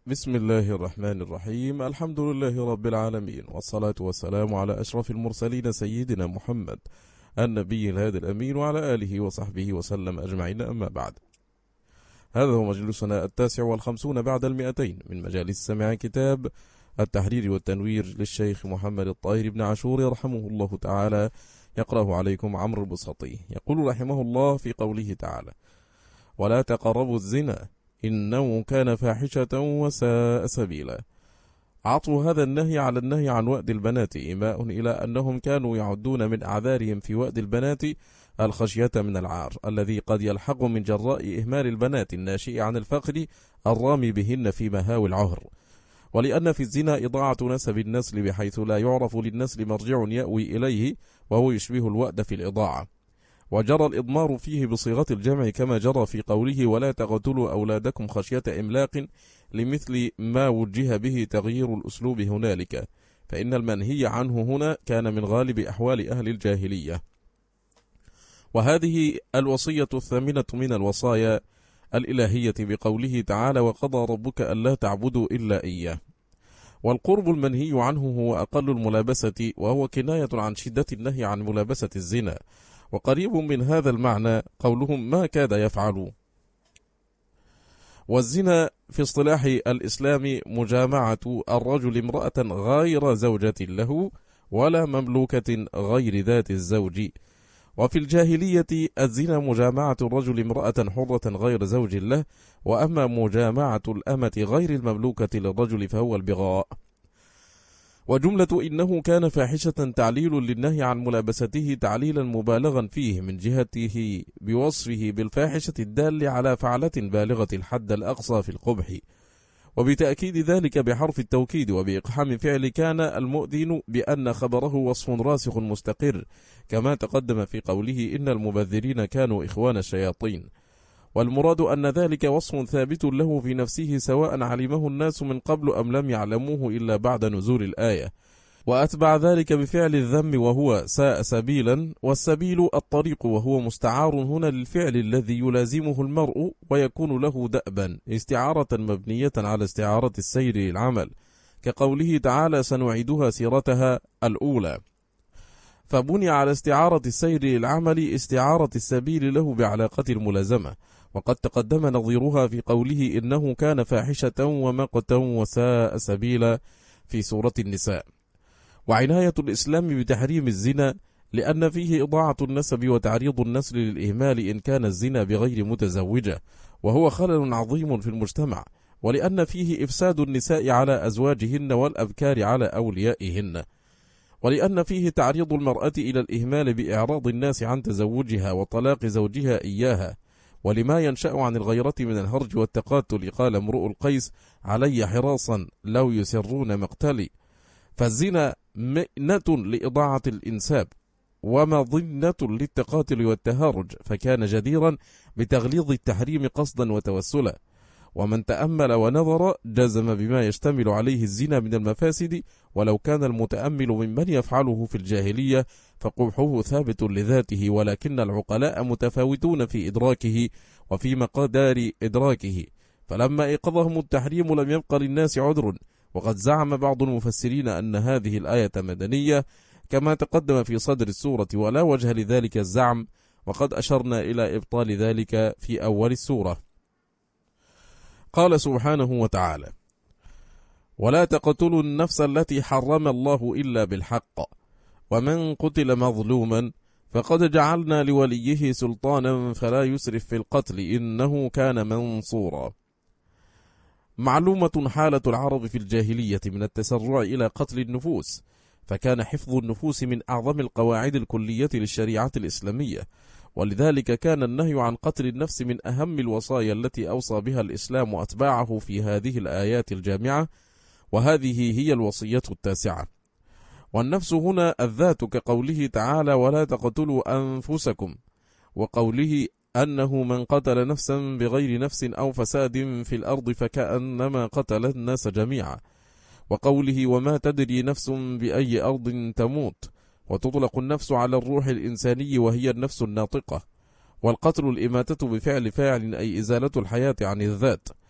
بسم الله الرحمن الرحيم. الحمد لله رب العالمين، والصلاة والسلام على أشرف المرسلين سيدنا محمد النبي الهادي الأمين، وعلى آله وصحبه وسلم أجمعين، أما بعد. هذا هو مجلسنا 59 بعد 200 من مجالس سماع كتاب التحرير والتنوير للشيخ محمد الطاهر بن عاشور رحمه الله تعالى، يقرأه عليكم عمرو البسطي. يقول رحمه الله في قوله تعالى: ولا تقربوا الزنا إنه كان فاحشة وساء سبيلا. عطوا هذا النهي على النهي عن وأد البنات إيماء إلى أنهم كانوا يعدون من أعذارهم في وأد البنات الخشية من العار الذي قد يلحق من جراء إهمال البنات الناشئ عن الفقر الرامي بهن في مهاوي العهر، ولأن في الزنا إضاعة نسب النسل بحيث لا يعرف للنسل مرجع يأوي إليه، وهو يشبه الوأد في الإضاعة، وجرى الإضمار فيه بصيغة الجمع كما جرى في قوله: ولا تقتلوا أولادكم خشية إملاق، لمثل ما وجه به تغيير الأسلوب هنالك، فإن المنهي عنه هنا كان من غالب أحوال أهل الجاهلية. وهذه الوصية الثامنة من الوصايا الإلهية بقوله تعالى: وقضى ربك ألا تعبدوا إلا إياه. والقرب المنهي عنه هو أقل الملابسة، وهو كناية عن شدة النهي عن ملابسة الزنا، وقريب من هذا المعنى قولهم ما كاد يفعل. والزنا في اصطلاح الإسلام مجامعة الرجل امرأة غير زوجة له ولا مملوكة غير ذات الزوج، وفي الجاهلية الزنا مجامعة الرجل امرأة حرة غير زوج له، وأما مجامعة الأمة غير المملوكة للرجل فهو البغاء. وجملة إنه كان فاحشة تعليل للنهي عن ملابسته تعليلا مبالغا فيه من جهته بوصفه بالفاحشة الدال على فعلة بالغة الحد الأقصى في القبح، وبتأكيد ذلك بحرف التوكيد وبإقحام فعل كان المؤذن بأن خبره وصف راسخ مستقر، كما تقدم في قوله: إن المبذرين كانوا إخوان الشياطين. والمراد أن ذلك وصف ثابت له في نفسه، سواء علمه الناس من قبل أم لم يعلموه إلا بعد نزول الآية. وأتبع ذلك بفعل الذم وهو ساء سبيلا، والسبيل الطريق، وهو مستعار هنا للفعل الذي يلازمه المرء ويكون له دأبا، استعارة مبنية على استعارة السير للعمل، كقوله تعالى: سنعيدها سيرتها الأولى، فبني على استعارة السير للعمل استعارة السبيل له بعلاقة الملازمة. وقد تقدم نظيرها في قوله: إنه كان فاحشة ومقتا وساء سبيلا في سورة النساء. وعناية الإسلام بتحريم الزنا لأن فيه إضاعة النسب وتعريض النسل للإهمال إن كان الزنا بغير متزوجة، وهو خلل عظيم في المجتمع، ولأن فيه إفساد النساء على أزواجهن والأبكار على أوليائهن، ولأن فيه تعريض المرأة إلى الإهمال بإعراض الناس عن تزوجها وطلاق زوجها إياها، ولما ينشأ عن الغيرة من الهرج والتقاتل. قال امرؤ القيس: علي حراصا لو يسرون مقتلي. فالزنا مئنة لإضاعة الإنساب ومظنة للتقاتل والتهارج، فكان جديرا بتغليظ التحريم قصدا وتوسلا. ومن تأمل ونظر جزم بما يشتمل عليه الزنا من المفاسد، ولو كان المتأمل ممن يفعله في الجاهلية فقبحه ثابت لذاته، ولكن العقلاء متفاوتون في إدراكه وفي مقدار إدراكه، فلما إيقظهم التحريم لم يبق للناس عذر. وقد زعم بعض المفسرين أن هذه الآية مدنية كما تقدم في صدر السورة، ولا وجه لذلك الزعم، وقد أشرنا إلى إبطال ذلك في أول السورة. قال سبحانه وتعالى: ولا تقتلوا النفس التي حرم الله إلا بالحق، ومن قتل مظلوما فقد جعلنا لوليه سلطانا فلا يسرف في القتل إنه كان منصورا. معلومة حالة العرب في الجاهلية من التسرع إلى قتل النفوس، فكان حفظ النفوس من أعظم القواعد الكلية للشريعة الإسلامية، ولذلك كان النهي عن قتل النفس من أهم الوصايا التي أوصى بها الإسلام أتباعه في هذه الآيات الجامعة، وهذه هي الوصية التاسعة. والنفس هنا الذات، كقوله تعالى: ولا تقتلوا أنفسكم، وقوله أنه من قتل نفسا بغير نفس أو فساد في الأرض فكأنما قتل الناس جميعا، وقوله: وما تدري نفس بأي أرض تموت. وتطلق النفس على الروح الإنساني وهي النفس الناطقة. والقتل الإماتة بفعل فاعل، أي إزالة الحياة عن الذات.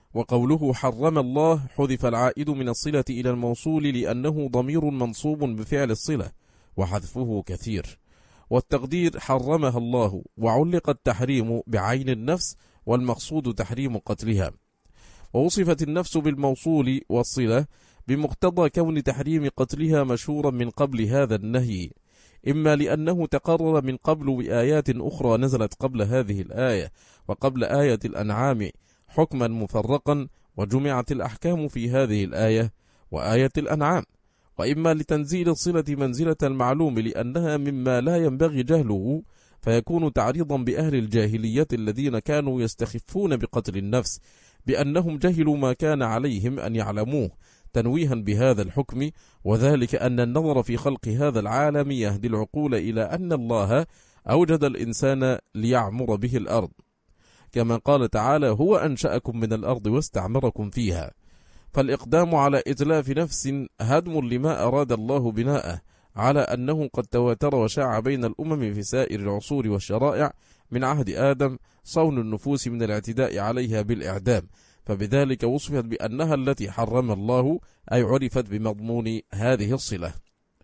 وقوله حرم الله حذف العائد من الصلة إلى الموصول لأنه ضمير منصوب بفعل الصلة وحذفه كثير، والتقدير حرمها الله، وعلق التحريم بعين النفس والمقصود تحريم قتلها. ووصفت النفس بالموصول والصلة بمقتضى كون تحريم قتلها مشهورا من قبل هذا النهي، إما لأنه تقرر من قبل بآيات أخرى نزلت قبل هذه الآية وقبل آية الأنعام حكما مفرقا وجمعت الأحكام في هذه الآية وآية الأنعام، وإما لتنزيل الصلة منزلة المعلوم لأنها مما لا ينبغي جهله، فيكون تعريضا بأهل الجاهلية الذين كانوا يستخفون بقتل النفس بأنهم جهلوا ما كان عليهم أن يعلموه، تنويها بهذا الحكم، وذلك أن النظر في خلق هذا العالم يهدي العقول إلى أن الله أوجد الإنسان ليعمر به الأرض، كما قال تعالى هو أنشأكم من الأرض واستعمركم فيها. فالإقدام على إتلاف نفس هدم لما أراد الله بناءه، على أنه قد تواتر وشاع بين الأمم في سائر العصور والشرائع من عهد آدم صون النفوس من الاعتداء عليها بالإعدام، فبذلك وصفت بأنها التي حرم الله، أي عرفت بمضمون هذه الصلة.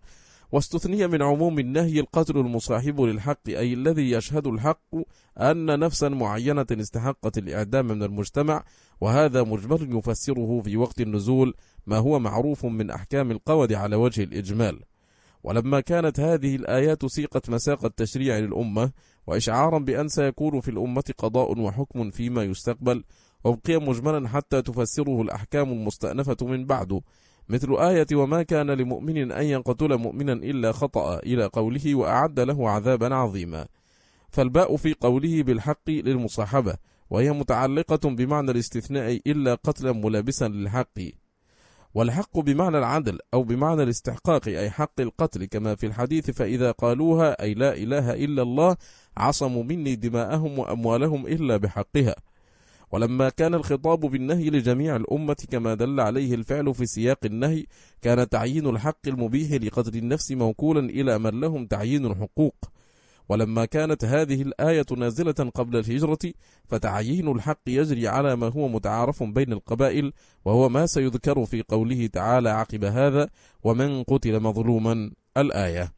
واستثني من عموم النهي القتل المصاحب للحق، أي الذي يشهد الحق أن نفسا معينة استحقت الإعدام من المجتمع، وهذا مجمل يفسره في وقت النزول ما هو معروف من أحكام القود على وجه الإجمال. ولما كانت هذه الآيات سيقت مساق التشريع للأمة وإشعارا بأن سيكون في الأمة قضاء وحكم فيما يستقبل، وابقي مجملا حتى تفسره الأحكام المستأنفة من بعده، مثل آية وما كان لمؤمن أن يقتل مؤمنا إلا خطأ إلى قوله وأعد له عذابا عظيما. فالباء في قوله بالحق للمصاحبة، وهي متعلقة بمعنى الاستثناء إلا قتلا ملابسا للحق، والحق بمعنى العدل أو بمعنى الاستحقاق، أي حق القتل، كما في الحديث فإذا قالوها أي لا إله إلا الله عصموا مني دماءهم وأموالهم إلا بحقها. ولما كان الخطاب بالنهي لجميع الأمة كما دل عليه الفعل في سياق النهي، كان تعيين الحق المبيح لقتل النفس موكولا إلى من لهم تعيين الحقوق. ولما كانت هذه الآية نازلة قبل الهجرة، فتعيين الحق يجري على ما هو متعارف بين القبائل، وهو ما سيذكر في قوله تعالى عقب هذا ومن قتل مظلوما الآية.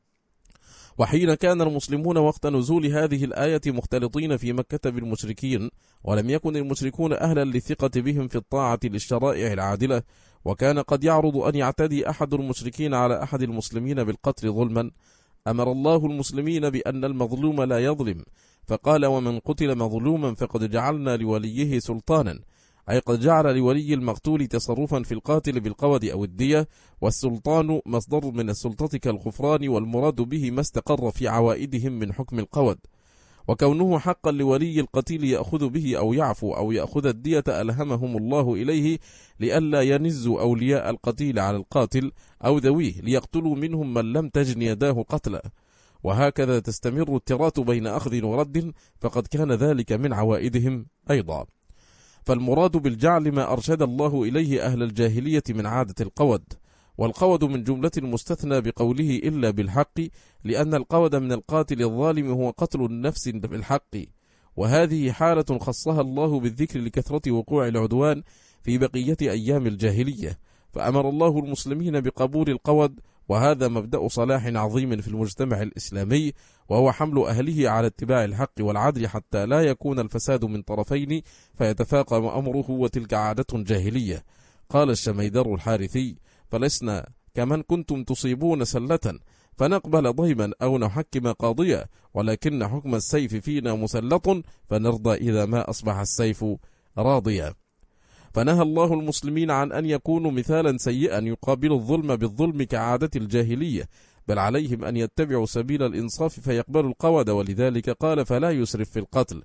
وحين كان المسلمون وقت نزول هذه الآية مختلطين في مكة بالمشركين، ولم يكن المشركون أهلا للثقة بهم في الطاعة للشرائع العادلة، وكان قد يعرض أن يعتدي أحد المشركين على أحد المسلمين بالقتل ظلما، أمر الله المسلمين بأن المظلوم لا يظلم، فقال ومن قتل مظلوما فقد جعلنا لوليه سلطانا، أي قد جعل لولي المقتول تصرفا في القاتل بالقود أو الدية، والسلطان مصدر من السلطة كالغفران، والمراد به ما استقر في عوائدهم من حكم القود. وكونه حقا لولي القتيل يأخذ به أو يعفو أو يأخذ الدية ألهمهم الله إليه لئلا ينزوا أولياء القتيل على القاتل أو ذويه ليقتلوا منهم من لم تجن يداه قتلا، وهكذا تستمر التراث بين أخذ ورد، فقد كان ذلك من عوائدهم أيضا. فالمراد بالجعل ما أرشد الله إليه أهل الجاهلية من عادة القود، والقود من جملة المستثنى بقوله إلا بالحق، لأن القود من القاتل الظالم هو قتل النفس بالحق، وهذه حالة خصها الله بالذكر لكثرة وقوع العدوان في بقية أيام الجاهلية، فأمر الله المسلمين بقبول القود، وهذا مبدأ صلاح عظيم في المجتمع الإسلامي، وهو حمل أهله على اتباع الحق والعدل حتى لا يكون الفساد من طرفين فيتفاقم أمره، وتلك عادة جاهلية. قال الشميدر الحارثي فلسنا كمن كنتم تصيبون سلة فنقبل ضيما أو نحكم قاضيا، ولكن حكم السيف فينا مسلط فنرضى إذا ما أصبح السيف راضيا. فنهى الله المسلمين عن أن يكونوا مثالا سيئا يقابل الظلم بالظلم كعادة الجاهلية، بل عليهم أن يتبعوا سبيل الإنصاف فيقبلوا القود، ولذلك قال فلا يسرف في القتل.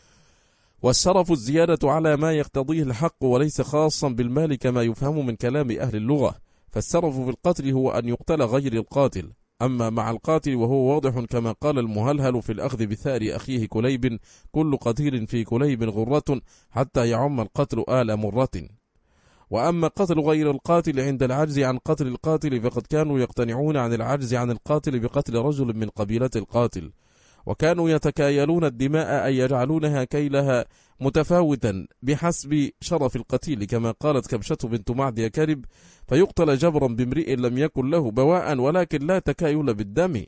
والشرف الزيادة على ما يقتضيه الحق، وليس خاصا بالمال كما يفهم من كلام أهل اللغة، فالسرف في القتل هو أن يقتل غير القاتل، أما مع القاتل وهو واضح كما قال المهلهل في الأخذ بثار أخيه كليب كل قتيل في كليب غرة حتى يعم القتل آل مرة. وأما قتل غير القاتل عند العجز عن قتل القاتل، فقد كانوا يقتنعون عن العجز عن القاتل بقتل رجل من قبيلة القاتل، وكانوا يتكايلون الدماء أي يجعلونها كيلها متفاوتا بحسب شرف القتيل، كما قالت كبشة بنت معد كرب: فيقتل جبرا بامرئ لم يكن له بواء ولكن لا تكايل بالدم.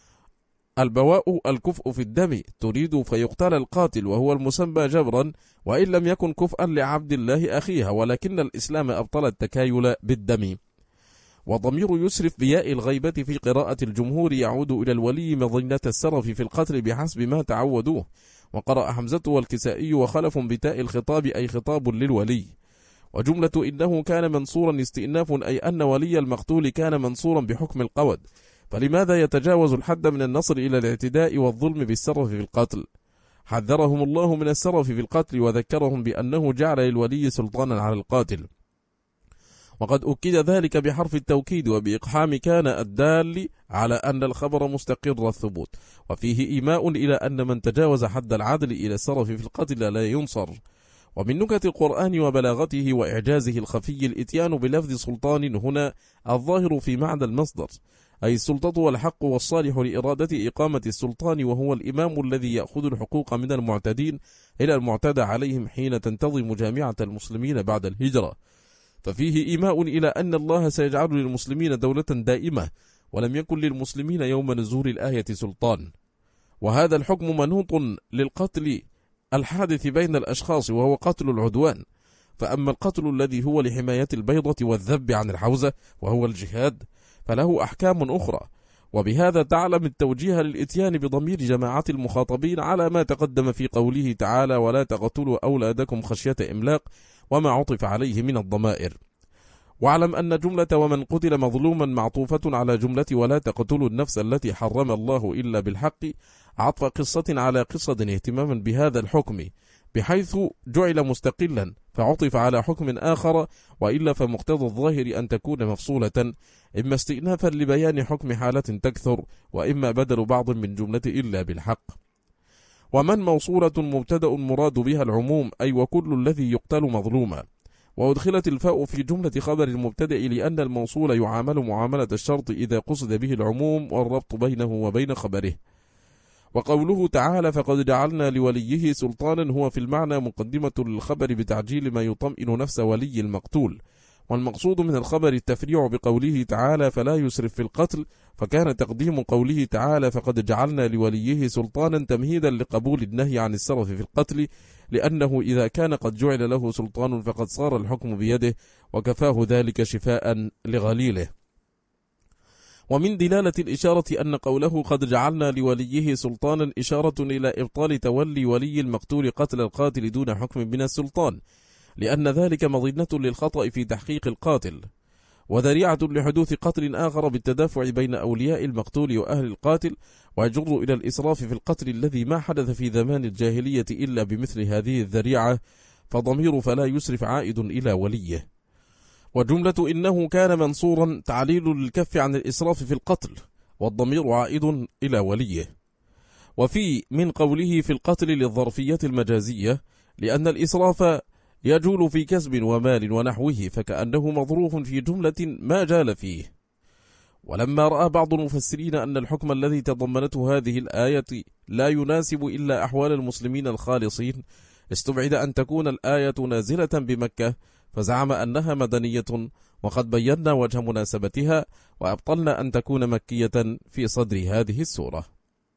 البواء الكفء في الدم، تريد فيقتل القاتل وهو المسمى جبرا وإن لم يكن كفءا لعبد الله أخيها، ولكن الإسلام أبطل التكايل بالدم. وضمير يسرف بياء الغيبة في قراءة الجمهور يعود إلى الولي مظنة السرف في القتل بحسب ما تعودوه، وقرأ حمزة والكسائي وخلف بتاء الخطاب أي خطاب للولي. وجملة إنه كان منصورا استئناف أي أن ولي المقتول كان منصورا بحكم القود، فلماذا يتجاوز الحد من النصر إلى الاعتداء والظلم بالسرف في القتل؟ حذرهم الله من السرف في القتل وذكرهم بأنه جعل للولي سلطانا على القاتل، وقد أكد ذلك بحرف التوكيد وبإقحام كان الدال على أن الخبر مستقر الثبوت، وفيه إيماء إلى أن من تجاوز حد العدل إلى السرف في القتل لا ينصر. ومن نكت القرآن وبلاغته وإعجازه الخفي الإتيان بلفظ سلطان هنا الظاهر في معنى المصدر، أي السلطة والحق والصالح لإرادة إقامة السلطان، وهو الإمام الذي يأخذ الحقوق من المعتدين إلى المعتدى عليهم حين تنتظم جامعة المسلمين بعد الهجرة. ففيه إيماء إلى أن الله سيجعل للمسلمين دولة دائمة، ولم يكن للمسلمين يوم نزول الآية سلطان. وهذا الحكم منوط للقتل الحادث بين الأشخاص وهو قتل العدوان، فأما القتل الذي هو لحماية البيضة والذب عن الحوزة وهو الجهاد فله أحكام أخرى. وبهذا تعلم التوجيه للإتيان بضمير جماعة المخاطبين على ما تقدم في قوله تعالى: ولا تقتلوا أولادكم خشية إملاق، وما عطف عليه من الضمائر. واعلم أن جملة ومن قتل مظلوما معطوفة على جملة ولا تقتلوا النفس التي حرم الله إلا بالحق، عطف قصة على قصة اهتماما بهذا الحكم، بحيث جعل مستقلا فعطف على حكم آخر، وإلا فمقتضى الظاهر أن تكون مفصولة، إما استئنافا لبيان حكم حالة تكثر، وإما بدل بعض من جملة إلا بالحق. ومن موصولة مبتدأ مراد بها العموم، أي وكل الذي يقتل مظلوما، وأدخلت الفاء في جملة خبر المبتدأ لأن الموصول يعامل معاملة الشرط إذا قصد به العموم والربط بينه وبين خبره. وقوله تعالى: فقد جعلنا لوليه سلطانا، هو في المعنى مقدمة للخبر بتعجيل ما يطمئن نفس ولي المقتول، والمقصود من الخبر التفريع بقوله تعالى: فلا يسرف في القتل، فكان تقديم قوله تعالى: فقد جعلنا لوليه سلطانا تمهيدا لقبول النهي عن السرف في القتل، لأنه إذا كان قد جعل له سلطان فقد صار الحكم بيده، وكفاه ذلك شفاء لغليله. ومن دلالة الإشارة أن قوله قد جعلنا لوليه سلطانا إشارة إلى إبطال تولي ولي المقتول قتل القاتل دون حكم من السلطان، لأن ذلك مظنة للخطأ في تحقيق القاتل، وذريعة لحدوث قتل آخر بالتدافع بين أولياء المقتول وأهل القاتل، ويجر إلى الإسراف في القتل الذي ما حدث في زمان الجاهلية إلا بمثل هذه الذريعة، فضمير فلا يسرف عائد إلى وليه. وجملة إنه كان منصورا تعليل للكف عن الإسراف في القتل، والضمير عائد إلى وليه. وفي من قوله في القتل للظرفية المجازية، لأن الإسراف يجول في كسب ومال ونحوه، فكأنه مظروف في جملة ما جال فيه. ولما رأى بعض المفسرين أن الحكم الذي تضمنته هذه الآية لا يناسب إلا أحوال المسلمين الخالصين، استبعد أن تكون الآية نازلة بمكة، فزعم أنها مدنية، وقد بينا وجه مناسبتها وأبطلنا أن تكون مكية في صدر هذه السورة.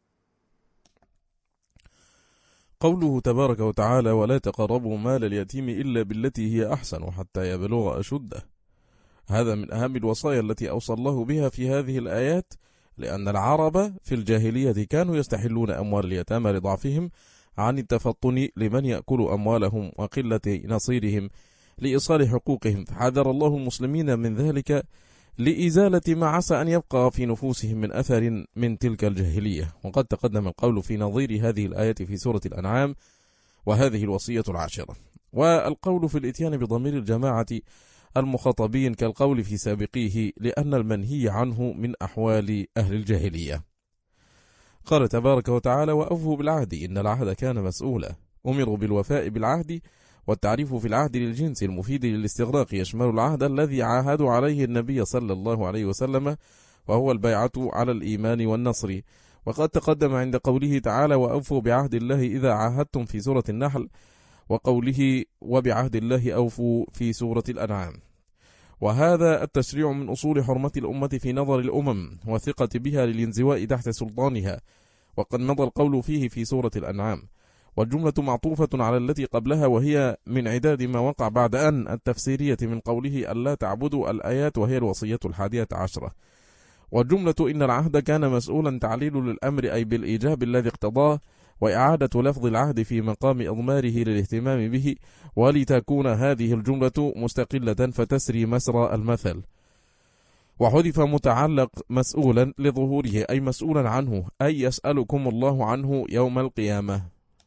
قوله تبارك وتعالى: ولا تقربوا مال اليتيم إلا بالتي هي أحسن حتى يبلغ أشده، هذا من أهم الوصايا التي أوصى الله بها في هذه الآيات، لأن العرب في الجاهلية كانوا يستحلون أموال اليتامى لضعفهم عن التفطن لمن يأكل أموالهم وقلة نصيرهم لإيصال حقوقهم، فحذر الله المسلمين من ذلك لإزالة ما عسى أن يبقى في نفوسهم من أثر من تلك الجاهلية. وقد تقدم القول في نظير هذه الآية في سورة الأنعام: وهذه الوصية العاشرة. والقول في الإتيان بضمير الجماعة المخاطبين كالقول في سابقيه، لأن المنهي عنه من أحوال أهل الجاهلية. قال تبارك وتعالى: وأوفوا بالعهد إن العهد كان مسؤولا. أمروا بالوفاء بالعهد، والتعريف في العهد للجنس المفيد للاستغراق يشمل العهد الذي عاهدوا عليه النبي صلى الله عليه وسلم، وهو البيعة على الإيمان والنصر، وقد تقدم عند قوله تعالى وأوفوا بعهد الله إذا عاهدتم في سورة النحل، وقوله وبعهد الله أوفوا في سورة الأنعام. وهذا التشريع من أصول حرمة الأمة في نظر الأمم وثقة بها للانزواء تحت سلطانها، وقد مضى القول فيه في سورة الأنعام، والجملة معطوفة على التي قبلها، وهي من عداد ما وقع بعد أن التفسيرية من قوله ألا تعبدوا الآيات، وهي الوصية 11. والجملة إن العهد كان مسؤولا تعليل للأمر أي بالإيجاب الذي اقتضاه، وإعادة لفظ العهد في مقام إضماره للاهتمام به، ولتكون هذه الجملة مستقلة فتسري مسرى المثل. وحذف متعلق مسؤولا لظهوره أي مسؤولا عنه، أي يسألكم الله عنه يوم القيامة.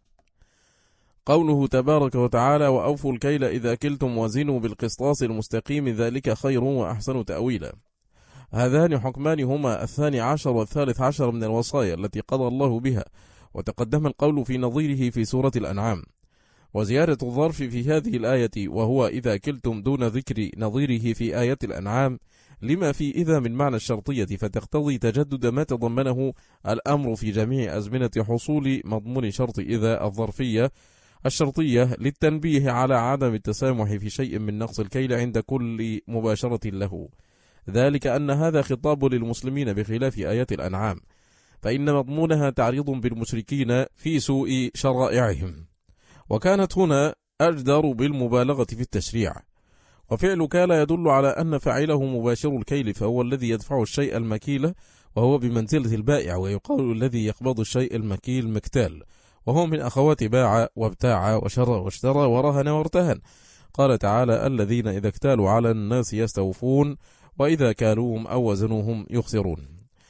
قوله تبارك وتعالى وأوفوا الكيل إذا كلتم وزنوا بالقسطاس المستقيم ذلك خير وأحسن تأويلا. هذان حكمان هما 12 و13 من الوصايا التي قضى الله بها، وتقدم القول في نظيره في سورة الأنعام. وزيادة الظرف في هذه الآية وهو إذا كلتم دون ذكر نظيره في آية الأنعام لما في إذا من معنى الشرطية، فتقتضي تجدد ما تضمنه الأمر في جميع أزمنة حصول مضمون شرط إذا الظرفية الشرطية للتنبيه على عدم التسامح في شيء من نقص الكيل عند كل مباشرة له، ذلك أن هذا خطاب للمسلمين بخلاف آيات الأنعام، فإن مضمونها تعريض بالمشركين في سوء شرائعهم، وكانت هنا أجدر بالمبالغة في التشريع. وفعل كال يدل على أن فاعله مباشر الكيل، فهو الذي يدفع الشيء المكيل، وهو بمنزلة البائع، ويقال الذي يقبض الشيء المكيل مكتال، وهو من أخوات باع وابتاع وشرى واشترى ورهن وارتهن. قال تعالى الذين إذا اكتالوا على الناس يستوفون وإذا كالوهم أو وزنوهم يخسرون.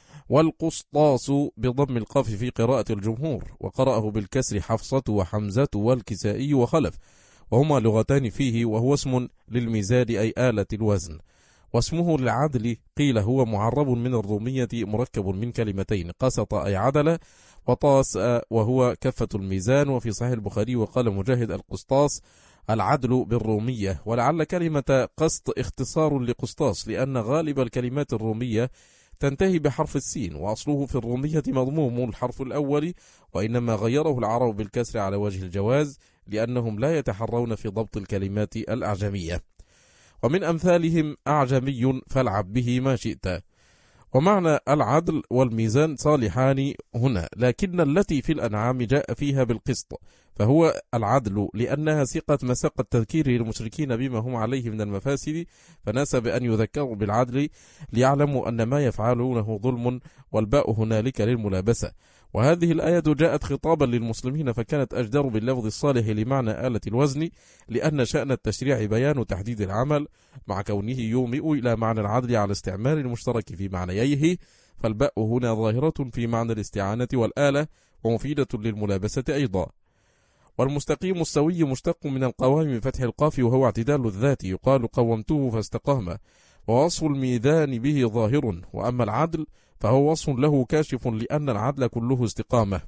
والقسطاس بضم القاف في قراءة الجمهور، وقرأه بالكسر حفصة وحمزة والكسائي وخلف، وهما لغتان فيه، وهو اسم للميزان أي آلة الوزن. واسمه للعدل قيل هو معرب من الرومية مركب من كلمتين، قسط أي عدل، وطاس وهو كفة الميزان. وفي صحيح البخاري وقال مجاهد القسطاس العدل بالرومية، ولعل كلمة قسط اختصار لقسطاس، لأن غالب الكلمات الرومية تنتهي بحرف السين، وأصله في الرومية مضموم الحرف الأول، وإنما غيره العرب بالكسر على وجه الجواز، لأنهم لا يتحرون في ضبط الكلمات الأعجمية. ومن أمثالهم أعجمي فالعب به ما شئت. ومعنى العدل والميزان صالحان هنا، لكن التي في الأنعام جاء فيها بالقسط، فهو العدل، لأنها سقت مساق التذكير للمشركين بما هم عليه من المفاسد، فناسب أن يذكروا بالعدل ليعلموا أن ما يفعلونه ظلم، والباء هنالك للملابسة. وهذه الآية جاءت خطابا للمسلمين، فكانت أجدر باللفظ الصالح لمعنى آلة الوزن، لأن شأن التشريع بيان تحديد العمل، مع كونه يومئ إلى معنى العدل على استعمال المشترك في معنييه، فالباء هنا ظاهرة في معنى الاستعانة والآلة، ومفيدة للملابسة أيضا. والمستقيم السوي مشتق من القوام بفتح القاف، وهو اعتدال الذات، يقال قومته فاستقام، ووصف الميزان به ظاهر. وأما العدل فهو وصف له كاشف، لأن العدل كله استقامة.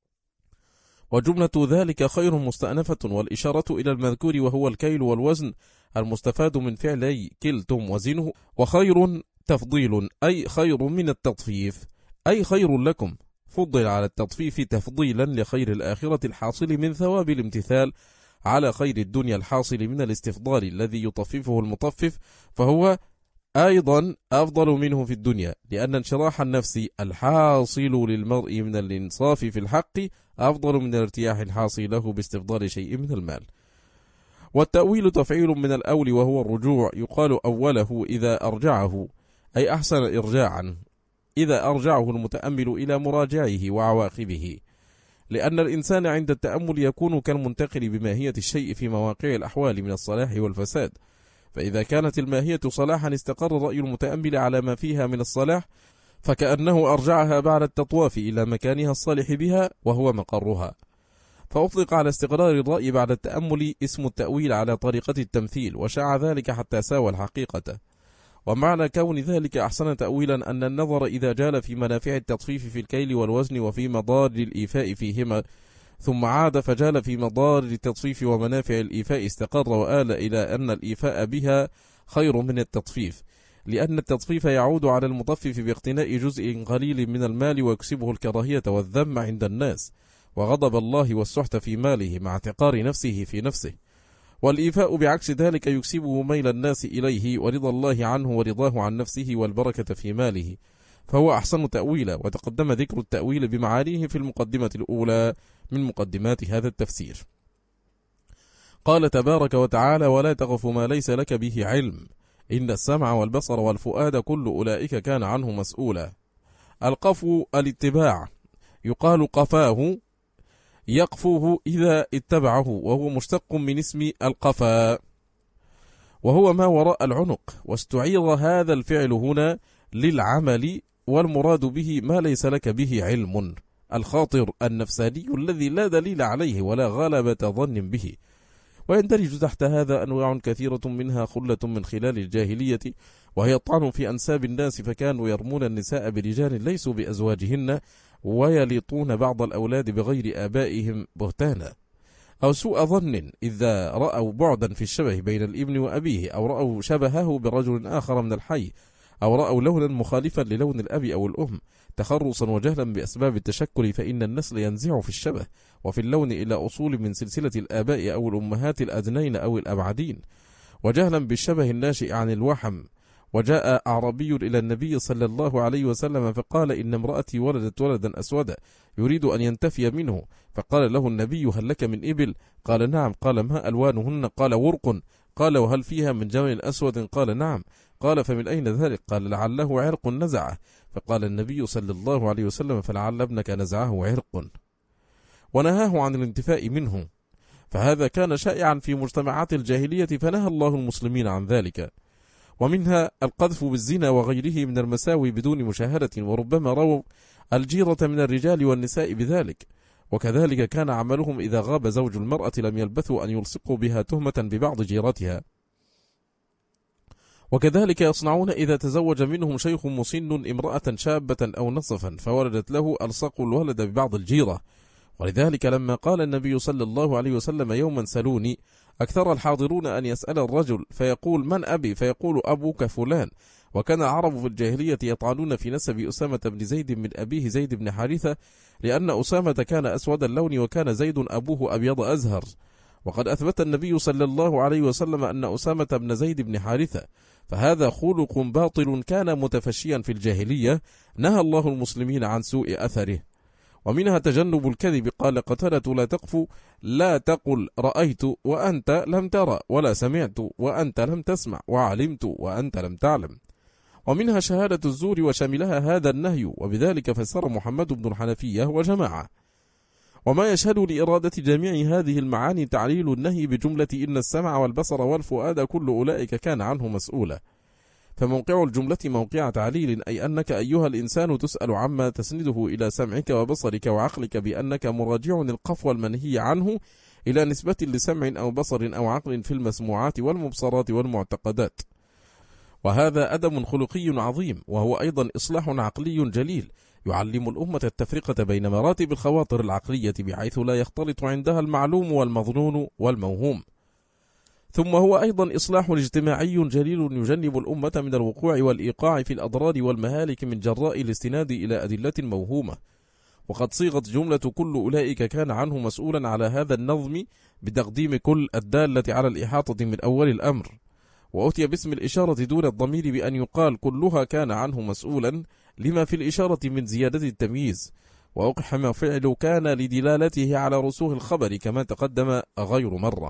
وجملة ذلك خير مستأنفة، والإشارة إلى المذكور وهو الكيل والوزن المستفاد من فعلي كلتم وزنه. وخير تفضيل أي خير من التطفيف، أي خير لكم، فضل على التطفيف تفضيلا لخير الآخرة الحاصل من ثواب الامتثال على خير الدنيا الحاصل من الاستفضال الذي يطففه المطفف، فهو أيضا أفضل منه في الدنيا، لأن انشراح النفس الحاصل للمرء من الإنصاف في الحق أفضل من الارتياح الحاصل له باستفضال شيء من المال. والتأويل تفعيل من الأول، وهو الرجوع، يقال أوله إذا أرجعه، أي أحسن إرجاعا، إذا أرجعه المتأمل إلى مراجعه وعواقبه، لأن الإنسان عند التأمل يكون كالمنتقل بماهية الشيء في مواقع الأحوال من الصلاح والفساد، فإذا كانت الماهية صلاحا استقر رأي المتأمل على ما فيها من الصلاح، فكأنه أرجعها بعد التطواف إلى مكانها الصالح بها وهو مقرها. فأطلق على استقرار الرأي بعد التأمل اسم التأويل على طريقة التمثيل، وشاع ذلك حتى ساوى الحقيقة. ومعنى كون ذلك أحسن تأويلا أن النظر إذا جال في منافع التطفيف في الكيل والوزن وفي مضار الإيفاء فيهما، ثم عاد فجال في مضار التطفيف ومنافع الإيفاء، استقر وآل إلى أن الإيفاء بها خير من التطفيف، لأن التطفيف يعود على المطفف باقتناء جزء قليل من المال ويكسبه الكراهية والذم عند الناس وغضب الله والسحت في ماله مع اعتقار نفسه في نفسه. والإيفاء بعكس ذلك يكسبه ميل الناس إليه ورضا الله عنه ورضاه عن نفسه والبركة في ماله، فهو أحسن تأويلا. وتقدم ذكر التأويل بمعانيه في المقدمة الأولى من مقدمات هذا التفسير. قال تبارك وتعالى: ولا تقف ما ليس لك به علم إن السمع والبصر والفؤاد كل أولئك كان عنه مسؤولا. القفو الاتباع، يقال قفاه يقفوه إذا اتبعه، وهو مشتق من اسم القفا وهو ما وراء العنق، واستعير هذا الفعل هنا للعمل، والمراد به ما ليس لك به علم، الخاطر النفساني الذي لا دليل عليه ولا غلبة ظن به. ويندرج تحت هذا أنواع كثيرة منها خلة من خلال الجاهلية، وهي الطعن في أنساب الناس، فكانوا يرمون النساء برجال ليسوا بأزواجهن، ويليطون بعض الأولاد بغير آبائهم بهتانا، أو سوء ظن إذا رأوا بعدا في الشبه بين الابن وأبيه، أو رأوا شبهه برجل آخر من الحي، أو رأوا لونا مخالفا للون الأب أو الأم، تخرصا وجهلا بأسباب التشكل، فإن النسل ينزع في الشبه وفي اللون إلى أصول من سلسلة الآباء أو الأمهات الأدنين أو الأبعدين، وجهلا بالشبه الناشئ عن الوحم. وجاء أعرابي إلى النبي صلى الله عليه وسلم فقال: إن امرأتي ولدت ولدا أسودا يريد أن ينتفي منه، فقال له النبي: هل لك من إبل؟ قال: نعم. قال: ما ألوانهن؟ قال: ورق. قال: وهل فيها من جمل أسود؟ قال: نعم. قال: فمن أين ذلك؟ قال: لعله عرق نزعه. فقال النبي صلى الله عليه وسلم: فلعل ابنك نزعه عرق، ونهاه عن الانتفاء منه، فهذا كان شائعا في مجتمعات الجاهلية، فنهى الله المسلمين عن ذلك. ومنها القذف بالزنا وغيره من المساوي بدون مشاهدة، وربما رووا الجيرة من الرجال والنساء بذلك. وكذلك كان عملهم إذا غاب زوج المرأة لم يلبثوا أن يلصقوا بها تهمة ببعض جيرتها. وكذلك يصنعون إذا تزوج منهم شيخ مسن امرأة شابة أو نصفا فولدت له ألصقوا الولد ببعض الجيرة. ولذلك لما قال النبي صلى الله عليه وسلم: يوما سلوني، أكثر الحاضرون أن يسأل الرجل فيقول: من أبي؟ فيقول: أبوك فلان. وكان العرب في الجاهلية يطعنون في نسب أسامة بن زيد من أبيه زيد بن حارثة، لأن أسامة كان أسود اللون وكان زيد أبوه أبيض أزهر. وقد أثبت النبي صلى الله عليه وسلم أن أسامة بن زيد بن حارثة، فهذا خلق باطل كان متفشيا في الجاهلية، نهى الله المسلمين عن سوء أثره. ومنها تجنب الكذب، قال قتادة: لا تقف، لا تقل رأيت وأنت لم ترى، ولا سمعت وأنت لم تسمع، وعلمت وأنت لم تعلم. ومنها شهادة الزور، وشملها هذا النهي، وبذلك فسر محمد بن الحنفية وجماعة. وما يشهد لإرادة جميع هذه المعاني تعليل النهي بجملة: إن السمع والبصر والفؤاد كل أولئك كان عنه مسؤولا. فموقع الجملة موقع تعليل، أي أنك أيها الإنسان تسأل عما تسنده إلى سمعك وبصرك وعقلك، بأنك مراجع القفو المنهي عنه إلى نسبة لسمع أو بصر أو عقل في المسموعات والمبصرات والمعتقدات. وهذا أدب خلقي عظيم، وهو أيضا إصلاح عقلي جليل، يعلم الأمة التفرقة بين مراتب الخواطر العقلية بحيث لا يختلط عندها المعلوم والمظنون والموهوم. ثم هو أيضا إصلاح اجتماعي جليل يجنب الأمة من الوقوع والإيقاع في الأضرار والمهالك من جراء الاستناد إلى أدلة موهومة. وقد صيغت جملة كل أولئك كان عنه مسؤولا على هذا النظم بتقديم كل الدالة على الإحاطة من أول الأمر، وأتي باسم الإشارة دون الضمير بأن يقال كلها كان عنه مسؤولا لما في الإشارة من زيادة التمييز، وأقحم فعل كان لدلالته على رسوخ الخبر كما تقدم غير مرة.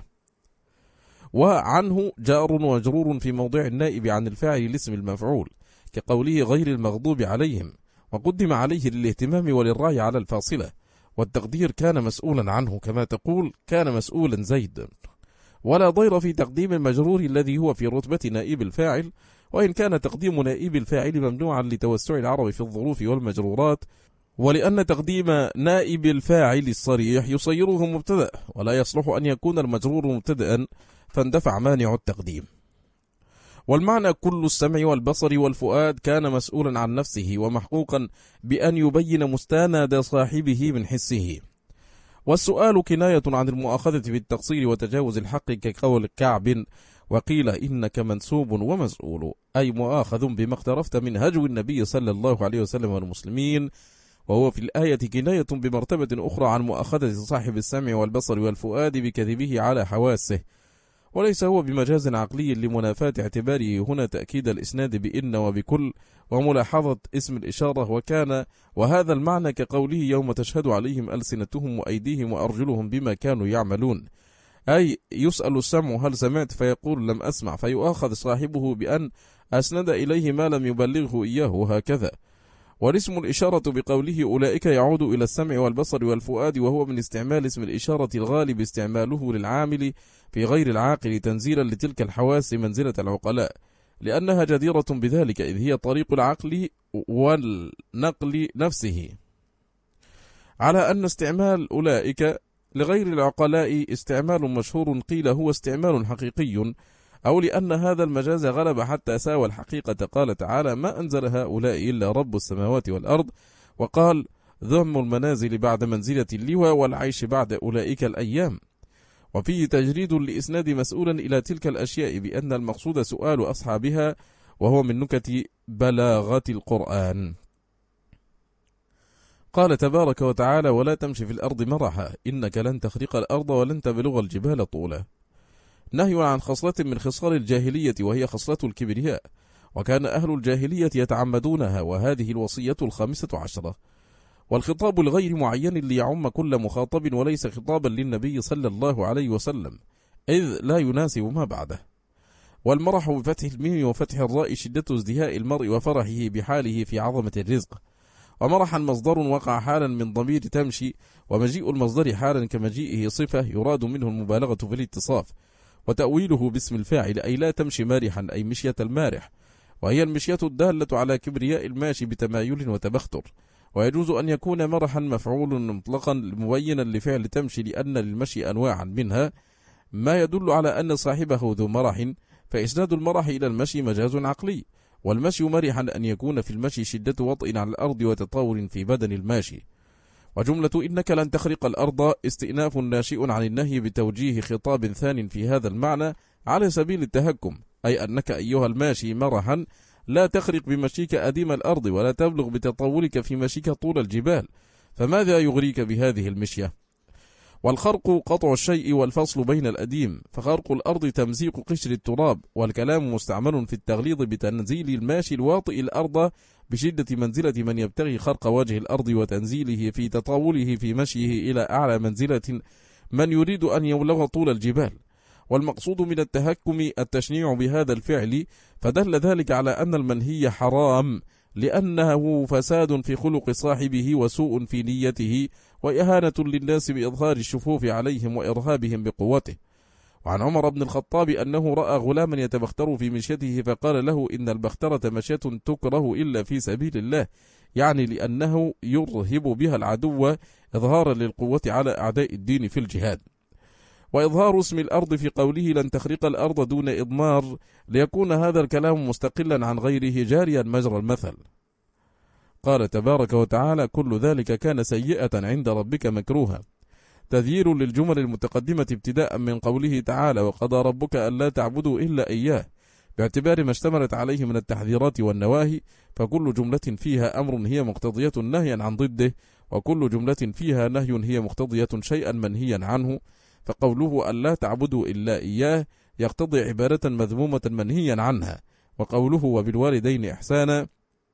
وعنه جار وجرور في موضع النائب عن الفاعل لاسم المفعول، كقوله غير المغضوب عليهم، وقدم عليه للاهتمام وللرأي على الفاصلة، والتقدير كان مسؤولا عنه كما تقول كان مسؤولا زيد. ولا ضير في تقديم المجرور الذي هو في رتبة نائب الفاعل، وإن كان تقديم نائب الفاعل ممنوعا لتوسع العرب في الظروف والمجرورات، ولأن تقديم نائب الفاعل الصريح يصيره مبتدأ، ولا يصلح أن يكون المجرور مبتدأ فاندفع مانع التقديم. والمعنى كل السمع والبصر والفؤاد كان مسؤولا عن نفسه ومحقوقا بأن يبين مستند صاحبه من حسه. والسؤال كناية عن المؤاخذة بالتقصير وتجاوز الحق كقول كعب: وقيل إنك منسوب ومسؤول، أي مؤاخذ بما اقترفت من هجو النبي صلى الله عليه وسلم والمسلمين، وهو في الآية كناية بمرتبة أخرى عن مؤاخذة صاحب السمع والبصر والفؤاد بكذبه على حواسه، وليس هو بمجاز عقلي لمنافاة اعتباره هنا تأكيد الإسناد بإن وبكل وملاحظة اسم الإشارة وكان، وهذا المعنى كقوله يوم تشهد عليهم ألسنتهم وأيديهم وأرجلهم بما كانوا يعملون، أي يسأل السمع هل سمعت فيقول لم أسمع، فيؤاخذ صاحبه بأن أسند إليه ما لم يبلغه إياه وهكذا. والاسم الإشارة بقوله أولئك يعود إلى السمع والبصر والفؤاد، وهو من استعمال اسم الإشارة الغالب استعماله للعامل في غير العاقل تنزيلا لتلك الحواس منزلة العقلاء، لأنها جديرة بذلك إذ هي طريق العقل والنقل نفسه، على أن استعمال أولئك لغير العقلاء استعمال مشهور قيل هو استعمال حقيقي، أو لأن هذا المجاز غلب حتى ساوى الحقيقة. قال تعالى ما أنزل هؤلاء إلا رب السماوات والأرض، وقال ذم المنازل بعد منزلة اللواء والعيش بعد أولئك الأيام. وفيه تجريد لإسناد مسؤولا إلى تلك الأشياء بأن المقصود سؤال أصحابها، وهو من نكت بلاغة القرآن. قال تبارك وتعالى ولا تمشي في الأرض مرحا إنك لن تخرق الأرض ولن تبلغ الجبال طولا، نهي عن خصلة من خصال الجاهلية وهي خصلة الكبرياء، وكان أهل الجاهلية يتعمدونها، وهذه الوصية 15. والخطاب لغير معين ليعم كل مخاطب وليس خطابا للنبي صلى الله عليه وسلم إذ لا يناسب ما بعده. والمرح بفتح الميم وفتح الراء شدة ازدهاء المرء وفرحه بحاله في عظمة الرزق. ومرحا مصدر وقع حالا من ضمير تمشي، ومجيء المصدر حالا كمجيئه صفة يراد منه المبالغة في الاتصاف، وتأويله باسم الفاعل أي لا تمشي مارحا أي مشية المارح، وهي المشية الدالة على كبرياء الماشي بتمايل وتبختر. ويجوز أن يكون مرحا مفعول مطلقا مبينا لفعل تمشي، لأن للمشي أنواعا منها ما يدل على أن صاحبه ذو مرح، فإسناد المرح إلى المشي مجاز عقلي. والمشي مرحا أن يكون في المشي شدة وطئ على الأرض وتطور في بدن الماشي. وجملة إنك لن تخرق الأرض استئناف ناشئ عن النهي بتوجيه خطاب ثان في هذا المعنى على سبيل التهكم، أي أنك أيها الماشي مرحا لا تخرق بمشيك أديم الأرض ولا تبلغ بتطولك في مشيك طول الجبال، فماذا يغريك بهذه المشية؟ والخرق قطع الشيء والفصل بين الأديم، فخرق الأرض تمزيق قشر التراب، والكلام مستعمل في التغليظ بتنزيل الماشي الواطئ الأرض بشدة منزلة من يبتغي خرق وجه الأرض وتنزيله في تطاوله في مشيه إلى أعلى منزلة من يريد أن يبلغ طول الجبال. والمقصود من التهكم التشنيع بهذا الفعل، فدل ذلك على أن المنهي حرام لأنه فساد في خلق صاحبه وسوء في نيته وإهانة للناس بإظهار الشفوف عليهم وإرهابهم بقوته. وعن عمر بن الخطاب أنه رأى غلاما يتبختر في مشيته فقال له إن البخترة مشية تكره إلا في سبيل الله، يعني لأنه يرهب بها العدو إظهارا للقوة على أعداء الدين في الجهاد. وإظهار اسم الأرض في قوله لن تخرق الأرض دون إضمار ليكون هذا الكلام مستقلا عن غيره جاريا مجرى المثل. قال تبارك وتعالى كل ذلك كان سيئة عند ربك مكروها، تذيير للجمل المتقدمة ابتداء من قوله تعالى وقضى ربك ألا تعبدوا إلا إياه، باعتبار ما اشتملت عليه من التحذيرات والنواهي، فكل جملة فيها أمر هي مقتضية نهيا عن ضده، وكل جملة فيها نهي هي مقتضية شيئا منهيا عنه. فقوله ألا تعبدوا إلا إياه يقتضي عبارة مذمومة منهيا عنها، وقوله وبالوالدين إحسانا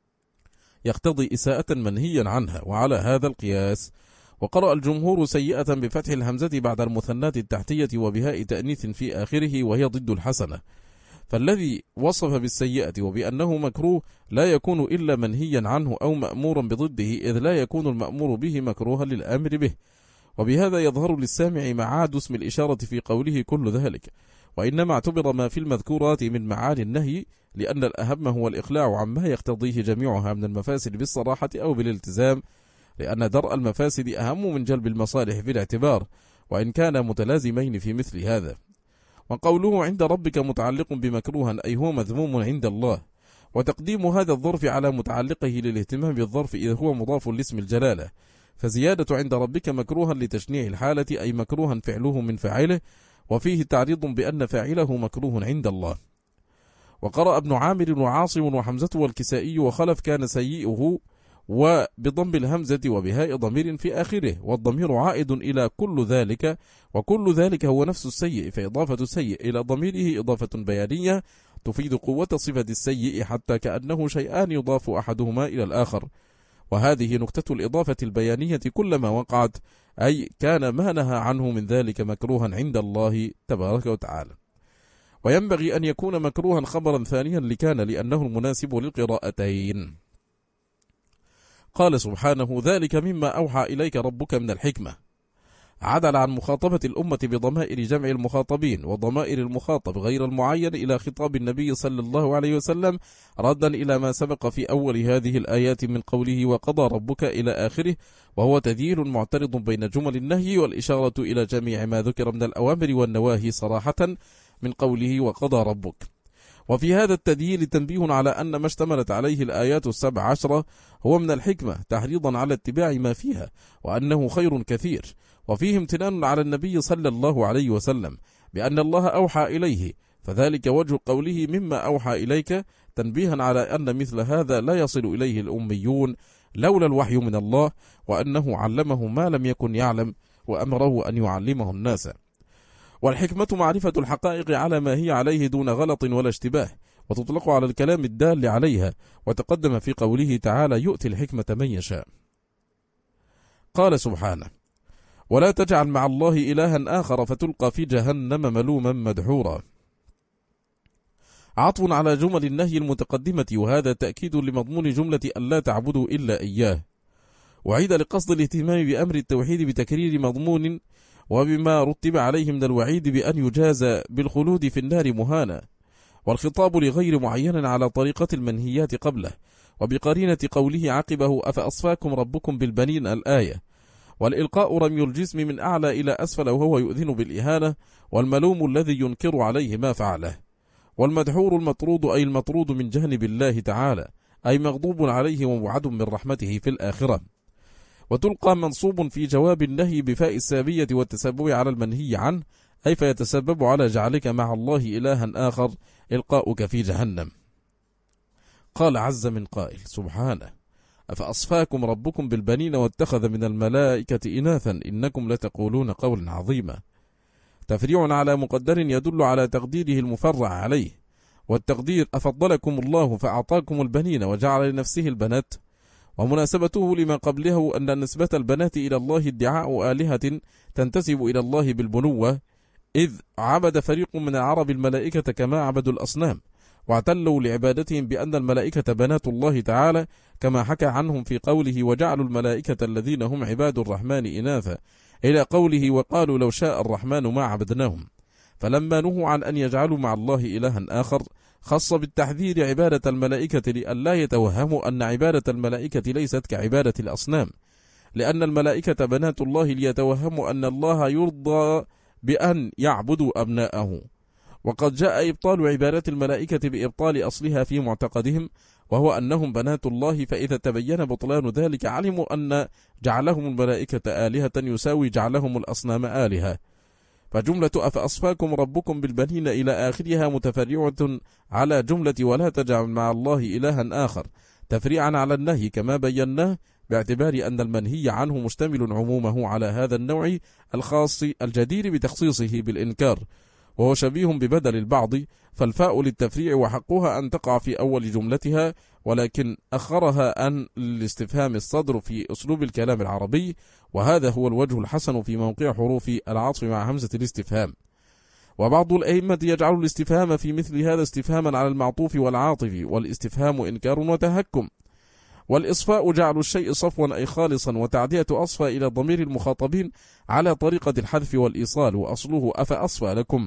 يقتضي إساءة منهيا عنها، وعلى هذا القياس. وقرأ الجمهور سيئة بفتح الهمزة بعد المثنات التحتية وبهاء تأنيث في آخره وهي ضد الحسنة، فالذي وصف بالسيئة وبأنه مكروه لا يكون إلا منهيا عنه أو مأمورا بضده، إذ لا يكون المأمور به مكروها للآمر به. وبهذا يظهر للسامع معاد اسم الإشارة في قوله كل ذلك، وإنما اعتبر ما في المذكورات من معاني النهي، لأن الأهم هو الإقلاع عما يقتضيه جميعها من المفاسد بالصراحة أو بالالتزام، لأن درء المفاسد أهم من جلب المصالح في الاعتبار، وإن كان متلازمين في مثل هذا. وقوله عند ربك متعلق بمكروها أي هو مذموم عند الله، وتقديم هذا الظرف على متعلقه للاهتمام بالظرف إذ هو مضاف لاسم الجلالة، فزيادة عند ربك مكروها لتشنيع الحالة أي مكروها فعله من فاعله، وفيه تعريض بأن فاعله مكروه عند الله. وقرأ ابن عامر وعاصم وحمزة والكسائي وخلف كان سيئه وبضم الهمزة وبهاء ضمير في آخره، والضمير عائد إلى كل ذلك، وكل ذلك هو نفس السيء، فإضافة السيء إلى ضميره إضافة بيانية تفيد قوة صفة السيء حتى كأنه شيئان يضاف أحدهما إلى الآخر. وهذه نكتة الإضافة البيانية كلما وقعت، أي كان ما نهى عنه من ذلك مكروها عند الله تبارك وتعالى. وينبغي أن يكون مكروها خبرا ثانيا لكان لأنه المناسب للقراءتين. قال سبحانه: ذلك مما أوحى إليك ربك من الحكمة. عدل عن مخاطبة الأمة بضمائر جمع المخاطبين وضمائر المخاطب غير المعين إلى خطاب النبي صلى الله عليه وسلم، ردا إلى ما سبق في أول هذه الآيات من قوله وقضى ربك إلى آخره، وهو تذييل معترض بين جمل النهي والإشارة إلى جميع ما ذكر من الأوامر والنواهي صراحة من قوله وقضى ربك. وفي هذا التذييل تنبيه على أن ما اشتملت عليه الآيات 17 هو من الحكمة تحريضا على اتباع ما فيها، وأنه خير كثير. وفيه امتنان على النبي صلى الله عليه وسلم بأن الله أوحى إليه، فذلك وجه قوله مما أوحى إليك، تنبيها على أن مثل هذا لا يصل إليه الأميون لولا الوحي من الله، وأنه علمه ما لم يكن يعلم وأمره أن يعلمه الناس. والحكمة معرفة الحقائق على ما هي عليه دون غلط ولا اشتباه، وتطلق على الكلام الدال عليها، وتقدم في قوله تعالى يؤتي الحكمة من يشاء. قال سبحانه: ولا تجعل مع الله إلها آخر فتلقى في جهنم ملوما مدحورا. عطف على جمل النهي المتقدمة، وهذا تأكيد لمضمون جملة ألا تعبدوا إلا إياه، وعيد لقصد الاهتمام بأمر التوحيد بتكرير مضمون وبما رتب عليه من الوعيد بأن يجازى بالخلود في النار مهانا، والخطاب لغير معين على طريقة المنهيات قبله، وبقرينة قوله عقبه أفأصفاكم ربكم بالبنين الآية. والإلقاء رمي الجسم من أعلى إلى أسفل وهو يؤذن بالإهانة، والملوم الذي ينكر عليه ما فعله. والمدحور المطرود أي المطرود من جانب الله تعالى، أي مغضوب عليه وموعد من رحمته في الآخرة. وتلقى منصوب في جواب النهي بفاء السابية والتسبب على المنهي عنه، أي فيتسبب على جعلك مع الله إلها آخر إلقاؤك في جهنم. قال عز من قائل سبحانه: أفأصفاكم ربكم بالبنين واتخذ من الملائكة إناثا إنكم لتقولون قولا عظيما. تفريع على مقدر يدل على تقديره المفرع عليه، والتقدير أفضلكم الله فأعطاكم البنين وجعل لنفسه البنات، ومناسبته لما قبله أن نسبة البنات إلى الله ادعاء آلهة تنتسب إلى الله بالبنوة، إذ عبد فريق من العرب الملائكة كما عبدوا الأصنام، واعتلوا لعبادتهم بأن الملائكة بنات الله تعالى، كما حكى عنهم في قوله وجعلوا الملائكة الذين هم عباد الرحمن إناثا، إلى قوله وقالوا لو شاء الرحمن ما عبدناهم. فلما نهوا عن أن يجعلوا مع الله إلها آخر، خص بالتحذير عبادة الملائكة لئلا يتوهموا أن عبادة الملائكة ليست كعبادة الأصنام، لأن الملائكة بنات الله، ليتوهموا أن الله يرضى بأن يعبدوا أبناءه. وقد جاء إبطال عبادة الملائكة بإبطال أصلها في معتقدهم، وهو أنهم بنات الله، فإذا تبين بطلان ذلك علموا أن جعلهم الملائكة آلهة يساوي جعلهم الأصنام آلهة. فجملة أفأصفاكم ربكم بالبنين إلى آخرها متفرعة على جملة ولا تجعل مع الله إلها آخر، تفريعا على النهي كما بيناه، باعتبار أن المنهي عنه مشتمل عمومه على هذا النوع الخاص الجدير بتخصيصه بالإنكار، وهو شبيه ببدل البعض، فالفاء للتفريع وحقها أن تقع في أول جملتها، ولكن أخرها أن للاستفهام الصدر في أسلوب الكلام العربي، وهذا هو الوجه الحسن في موقع حروف العطف مع همزة الاستفهام. وبعض الأئمة يجعل الاستفهام في مثل هذا استفهاما على المعطوف والعاطف، والاستفهام إنكار وتهكم. والإصفاء جعل الشيء صفوا أي خالصا، وتعدية أصفى إلى ضمير المخاطبين على طريقة الحذف والإيصال، وأصله أفأصفى لكم.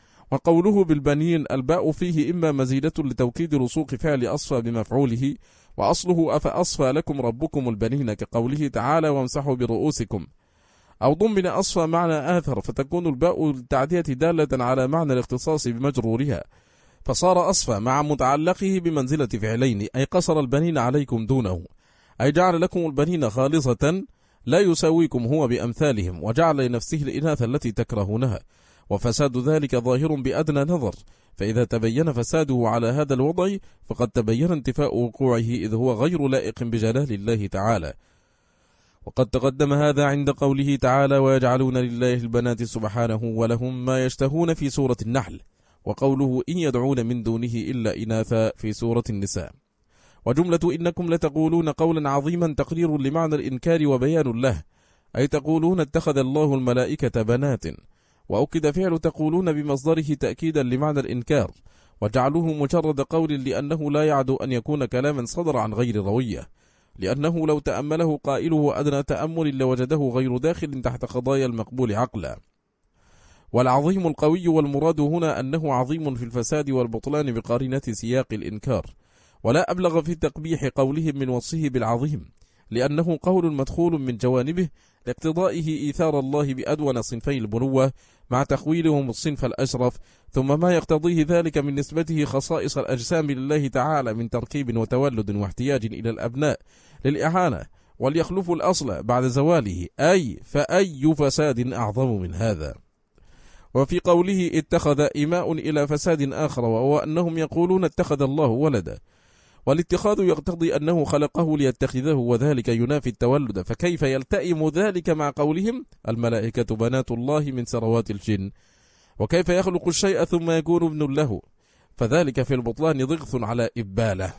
وقوله بالبنين الباء فيه إما مزيدة لتوكيد رسوق فعل أصفى بمفعوله، وأصله أفأصفى لكم ربكم البنين، كقوله تعالى وامسحوا برؤوسكم، أو ضمن أصفى معنى آثر، فتكون الباء للتعدية دالة على معنى الاختصاص بمجرورها، فصار أصفى مع متعلقه بمنزلة فعلين، أي قصر البنين عليكم دونه، أي جعل لكم البنين خالصة لا يساويكم هو بأمثالهم، وجعل لنفسه الإناث التي تكرهونها، وفساد ذلك ظاهر بأدنى نظر، فإذا تبين فساده على هذا الوضع فقد تبين انتفاء وقوعه، إذ هو غير لائق بجلال الله تعالى. وقد تقدم هذا عند قوله تعالى: ويجعلون لله البنات سبحانه ولهم ما يشتهون في سورة النحل، وقوله: إن يدعون من دونه إلا إناثا في سورة النساء. وجملة إنكم لتقولون قولا عظيما تقرير لمعنى الإنكار وبيان له، أي تقولون اتخذ الله الملائكة بنات، وأكد فعل تقولون بمصدره تأكيدا لمعنى الإنكار، وجعلوه مجرد قول لأنه لا يعد أن يكون كلاما صدر عن غير روية، لأنه لو تأمله قائله أدنى تأمل لوجده غير داخل تحت قضايا المقبول عقلا. والعظيم القوي والمراد هنا أنه عظيم في الفساد والبطلان بقارنة سياق الإنكار، ولا أبلغ في تقبيح قولهم من وصفه بالعظيم، لأنه قول مدخول من جوانبه لاقتضائه إيثار الله بأدون صنفي البنوة مع تخويلهم الصنف الأشرف، ثم ما يقتضيه ذلك من نسبته خصائص الأجسام لله تعالى من تركيب وتولد واحتياج إلى الأبناء للإعانة، وليخلف الأصل بعد زواله، فأي فساد أعظم من هذا. وفي قوله اتخذ إيماء إلى فساد آخر، وهو أنهم يقولون اتخذ الله ولدا، والاتخاذ يقتضي أنه خلقه ليتخذه، وذلك ينافي التولد، فكيف يلتئم ذلك مع قولهم الملائكة بنات الله من ثروات الجن؟ وكيف يخلق الشيء ثم يكون ابن له؟ فذلك في البطلان ضغث على إبالة.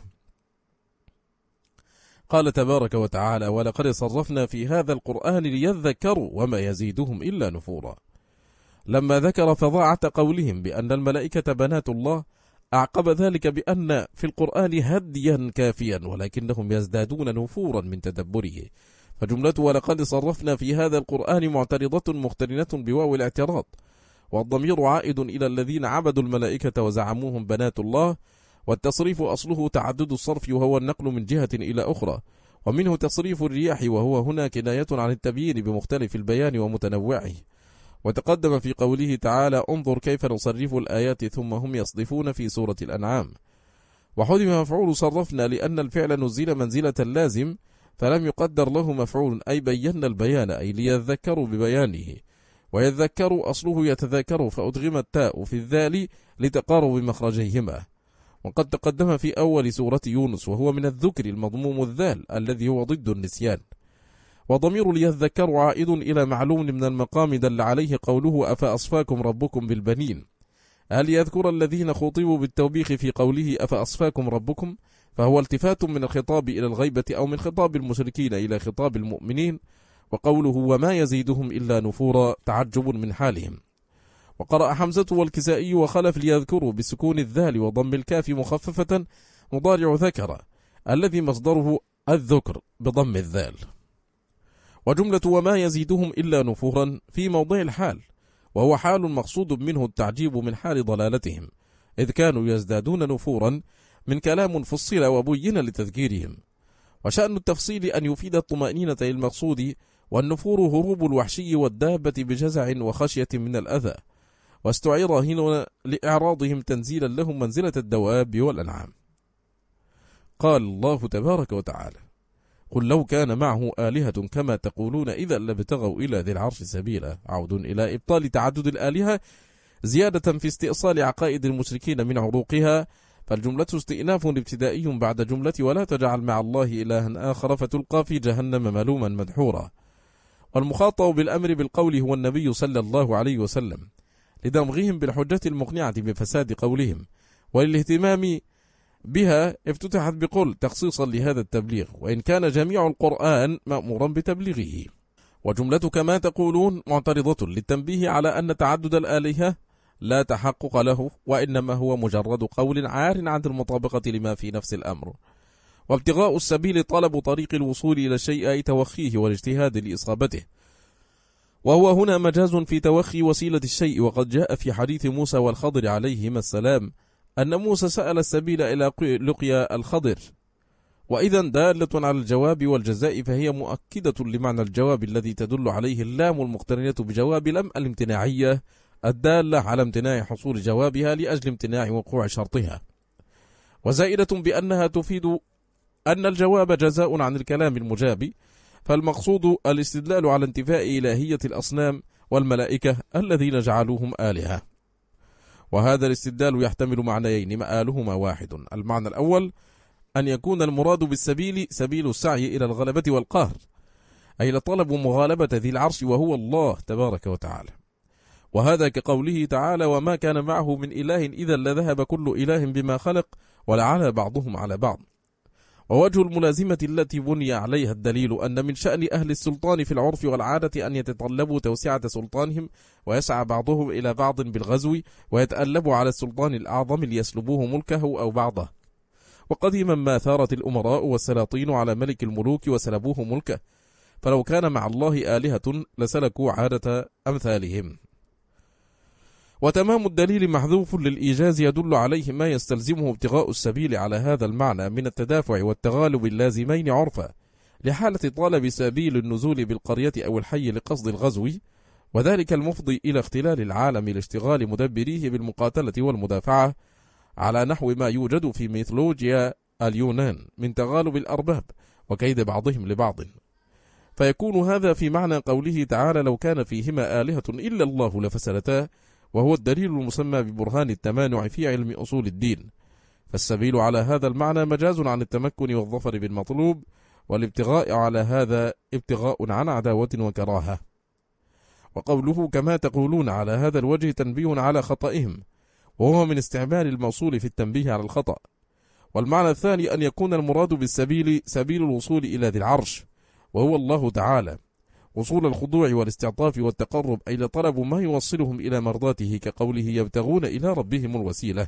قال تبارك وتعالى: ولقد صرفنا في هذا القرآن ليذكروا وما يزيدهم إلا نفورا. لما ذكر فظاعة قولهم بأن الملائكة بنات الله، أعقب ذلك بأن في القرآن هديا كافيا، ولكنهم يزدادون نفورا من تدبره. فجملة ولقد صرفنا في هذا القرآن معترضة مقترنة بواو الاعتراض، والضمير عائد إلى الذين عبدوا الملائكة وزعموهم بنات الله، والتصريف أصله تعدد الصرف، وهو النقل من جهة إلى أخرى، ومنه تصريف الرياح، وهو هنا كناية عن التبيين بمختلف البيان ومتنوعه. وتقدم في قوله تعالى: انظر كيف نصرف الآيات ثم هم يصدفون في سورة الأنعام. وحذف مفعول صرفنا لأن الفعل نزل منزلة اللازم، فلم يقدر له مفعول، أي بينا البيان، أي ليذكروا ببيانه. ويذكروا أصله يتذاكر، فأدغم التاء في الذال لتقارب مخرجيهما. وقد تقدم في أول سورة يونس، وهو من الذكر المضموم الذال الذي هو ضد النسيان. وضمير ليذكر عائد إلى معلوم من المقام دل عليه قوله: أفأصفاكم ربكم بالبنين. هل يذكر الذين خطبوا بالتوبيخ في قوله أفأصفاكم ربكم؟ فهو التفات من الخطاب إلى الغيبة، أو من خطاب المشركين إلى خطاب المؤمنين. وقوله وما يزيدهم إلا نفورا تعجب من حالهم. وقرأ حمزة والكسائي وخلف ليذكروا بسكون الذال وضم الكاف مخففة مضارع ذكر، الذي مصدره الذكر بضم الذال. وجملة وما يزيدهم إلا نفورا في موضع الحال، وهو حال مقصود منه التعجيب من حال ضلالتهم، إذ كانوا يزدادون نفورا من كلام فصل وبين لتذكيرهم. وشأن التفصيل أن يفيد الطمأنينة للمقصود، والنفور هروب الوحشي والدابة بجزع وخشية من الأذى، واستعير هنا لإعراضهم تنزيلا لهم منزلة الدواب والأنعام. قال الله تبارك وتعالى: قل لو كان معه آلهة كما تقولون إذا لابتغوا إلى ذي العرش سبيلا. عود إلى إبطال تعدد الآلهة زيادة في استئصال عقائد المشركين من عروقها، فالجملة استئناف ابتدائي بعد جملة ولا تجعل مع الله إلها آخر فتلقى في جهنم ملوما مدحورا. والمخاطب بالأمر بالقول هو النبي صلى الله عليه وسلم، لدمغهم بالحجة المقنعة بفساد قولهم، وللاهتمام بها افتتحت بقول تخصيصا لهذا التبليغ، وإن كان جميع القرآن مأمورا بتبليغه. وجملة كما تقولون معترضة للتنبيه على أن تعدد الآلهة لا تحقق له، وإنما هو مجرد قول عار عن المطابقة لما في نفس الأمر. وابتغاء السبيل طلب طريق الوصول إلى الشيء، أي توخيه والاجتهاد لإصابته، وهو هنا مجاز في توخي وسيلة الشيء. وقد جاء في حديث موسى والخضر عليهما السلام أن موسى سأل السبيل إلى لقيا الخضر، وإذا دالة على الجواب والجزاء، فهي مؤكدة لمعنى الجواب الذي تدل عليه اللام المقترنة بجواب لم الامتناعية الدالة على امتناع حصول جوابها لأجل امتناع وقوع شرطها، وزائدة بأنها تفيد أن الجواب جزاء عن الكلام المجاب، فالمقصود الاستدلال على انتفاء إلهية الأصنام والملائكة الذين جعلوهم آلهة. وهذا الاستدلال يحتمل معنيين مآلهما واحد. المعنى الأول أن يكون المراد بالسبيل سبيل السعي إلى الغلبة والقهر، أي لطلب مغالبة ذي العرش وهو الله تبارك وتعالى، وهذا كقوله تعالى: وما كان معه من إله إذا لذهب كل إله بما خلق ولعلى بعضهم على بعض. ووجه الملازمة التي بني عليها الدليل أن من شأن أهل السلطان في العرف والعادة أن يتطلبوا توسعة سلطانهم، ويسعى بعضهم إلى بعض بالغزو، ويتألبوا على السلطان الأعظم ليسلبوه ملكه أو بعضه. وقديما ما ثارت الأمراء والسلاطين على ملك الملوك وسلبوه ملكه، فلو كان مع الله آلهة لسلكوا عادة أمثالهم. وتمام الدليل محذوف للإيجاز يدل عليه ما يستلزمه ابتغاء السبيل على هذا المعنى من التدافع والتغالب اللازمين عرفا لحالة طلب سبيل النزول بالقرية أو الحي لقصد الغزو، وذلك المفضي إلى اختلال العالم لاشتغال مدبريه بالمقاتلة والمدافعة، على نحو ما يوجد في ميثولوجيا اليونان من تغالب الأرباب وكيد بعضهم لبعض. فيكون هذا في معنى قوله تعالى: لو كان فيهما آلهة إلا الله لفسدتا، وهو الدليل المسمى ببرهان التمانع في علم أصول الدين. فالسبيل على هذا المعنى مجاز عن التمكن والظفر بالمطلوب، والابتغاء على هذا ابتغاء عن عداوة وكراهة. وقوله كما تقولون على هذا الوجه تنبيه على خطئهم، وهو من استعمال الموصول في التنبيه على الخطأ. والمعنى الثاني أن يكون المراد بالسبيل سبيل الوصول إلى ذي العرش وهو الله تعالى، وصول الخضوع والاستعطاف والتقرب، أي لطلب ما يوصلهم إلى مرضاته، كقوله: يبتغون إلى ربهم الوسيلة.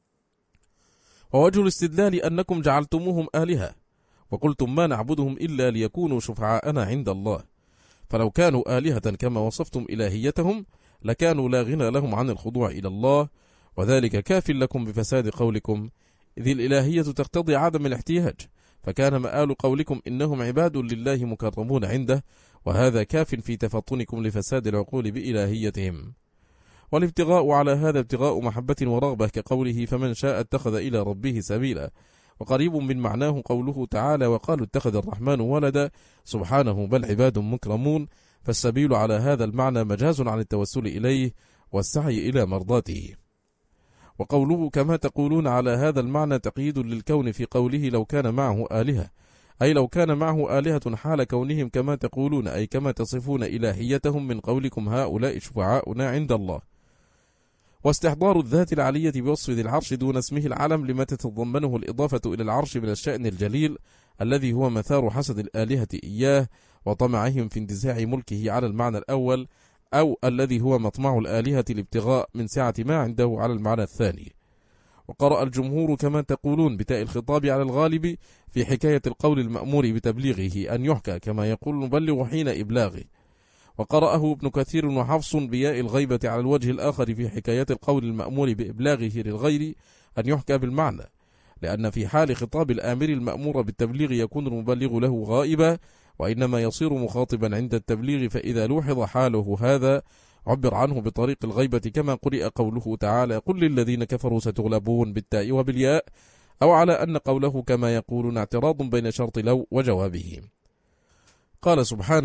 ووجه الاستدلال أنكم جعلتموهم آلهة وقلتم ما نعبدهم إلا ليكونوا شفعاءنا عند الله، فلو كانوا آلهة كما وصفتم إلهيتهم لكانوا لا غنى لهم عن الخضوع إلى الله، وذلك كاف لكم بفساد قولكم، إذ الإلهية تقتضي عدم الاحتياج، فكان مآل قولكم إنهم عباد لله مكرمون عنده، وهذا كاف في تفطنكم لفساد العقول بإلهيتهم. والابتغاء على هذا ابتغاء محبة ورغبة، كقوله: فمن شاء اتخذ إلى ربه سبيلا، وقريب من معناه قوله تعالى: وقالوا اتخذ الرحمن ولدا، سبحانه بل عباد مكرمون. فالسبيل على هذا المعنى مجاز عن التوسل إليه والسعي إلى مرضاته. وقوله كما تقولون على هذا المعنى تقييد للكون في قوله: لو كان معه آلهة، أي لو كان معه آلهة حال كونهم كما تقولون، أي كما تصفون إلهيتهم من قولكم هؤلاء شفعاؤنا عند الله. واستحضار الذات العلية بوصف ذي العرش دون اسمه العلم لما تتضمنه الإضافة إلى العرش من الشأن الجليل الذي هو مثار حسد الآلهة إياه وطمعهم في انتزاع ملكه على المعنى الأول، أو الذي هو مطمع الآلهة الابتغاء من سعة ما عنده على المعنى الثاني. وقرأ الجمهور كما تقولون بتاء الخطاب على الغالب في حكاية القول المأمور بتبليغه أن يحكى كما يقول المبلغ حين إبلاغه. وقرأه ابن كثير وحفص بياء الغيبة على الوجه الآخر في حكاية القول المأمور بإبلاغه للغير أن يحكى بالمعنى، لأن في حال خطاب الآمر المأمور بالتبليغ يكون المبلغ له غائبا، وإنما يصير مخاطبا عند التبليغ، فإذا لوحظ حاله هذا عبر عنه بطريق الغيبة، كما قرئ قوله تعالى: قل للذين كفروا ستغلبون بالتاء وبالياء، أو على أن قوله كما يقولون اعتراض بين شرط لو وجوابه. قال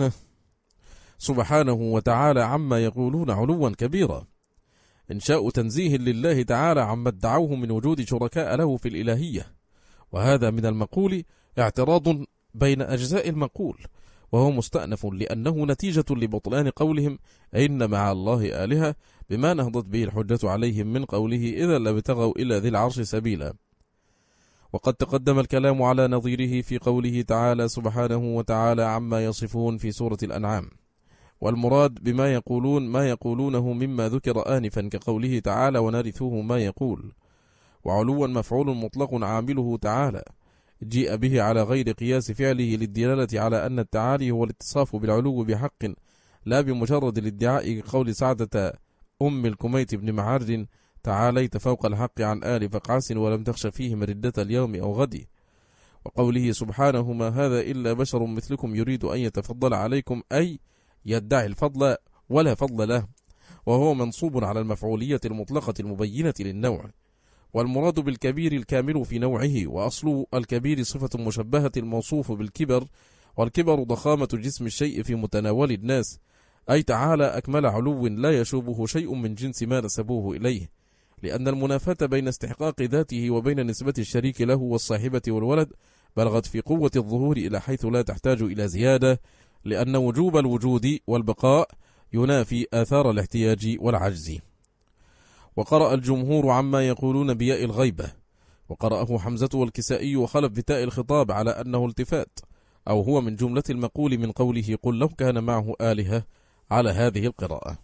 سبحانه وتعالى عما يقولون علوا كبيرا، إنشاء تنزيه لله تعالى عما ادعوه من وجود شركاء له في الإلهية، وهذا من المقول اعتراض بين أجزاء المقول، وهو مستأنف لأنه نتيجة لبطلان قولهم إن مع الله آلهة، بما نهضت به الحجة عليهم من قوله إذا لابتغوا إلى ذي العرش سبيلا. وقد تقدم الكلام على نظيره في قوله تعالى سبحانه وتعالى عما يصفون في سورة الأنعام، والمراد بما يقولون ما يقولونه مما ذكر آنفا، كقوله تعالى ونرثه ما يقول. وعلوا مفعول مطلق عامله تعالى جيء به على غير قياس فعله للدلالة على أن التعالي هو الاتصاف بالعلو بحق لا بمجرد الادعاء، كقول سعدة أم الكميت بن معرج تعاليت فوق الحق عن آل فقعس ولم تخش فيه مردة اليوم أو غد. وقوله سبحانه ما هذا إلا بشر مثلكم يريد أن يتفضل عليكم، أي يدعي الفضل ولا فضل له، وهو منصوب على المفعولية المطلقة المبينة للنوع. والمراد بالكبير الكامل في نوعه، وأصل الكبير صفة مشبهة الموصوف بالكبر، والكبر ضخامة جسم الشيء في متناول الناس، أي تعالى أكمل علو لا يشوبه شيء من جنس ما نسبوه إليه، لأن المنافاة بين استحقاق ذاته وبين نسبة الشريك له والصاحبة والولد بلغت في قوة الظهور إلى حيث لا تحتاج إلى زيادة، لأن وجوب الوجود والبقاء ينافي آثار الاحتياج والعجز. وقرأ الجمهور عما يقولون بياء الغيبة، وقرأه حمزة والكسائي وخلف بتاء الخطاب على أنه التفات، أو هو من جملة المقول من قوله قل لو كان معه آلهة على هذه القراءة.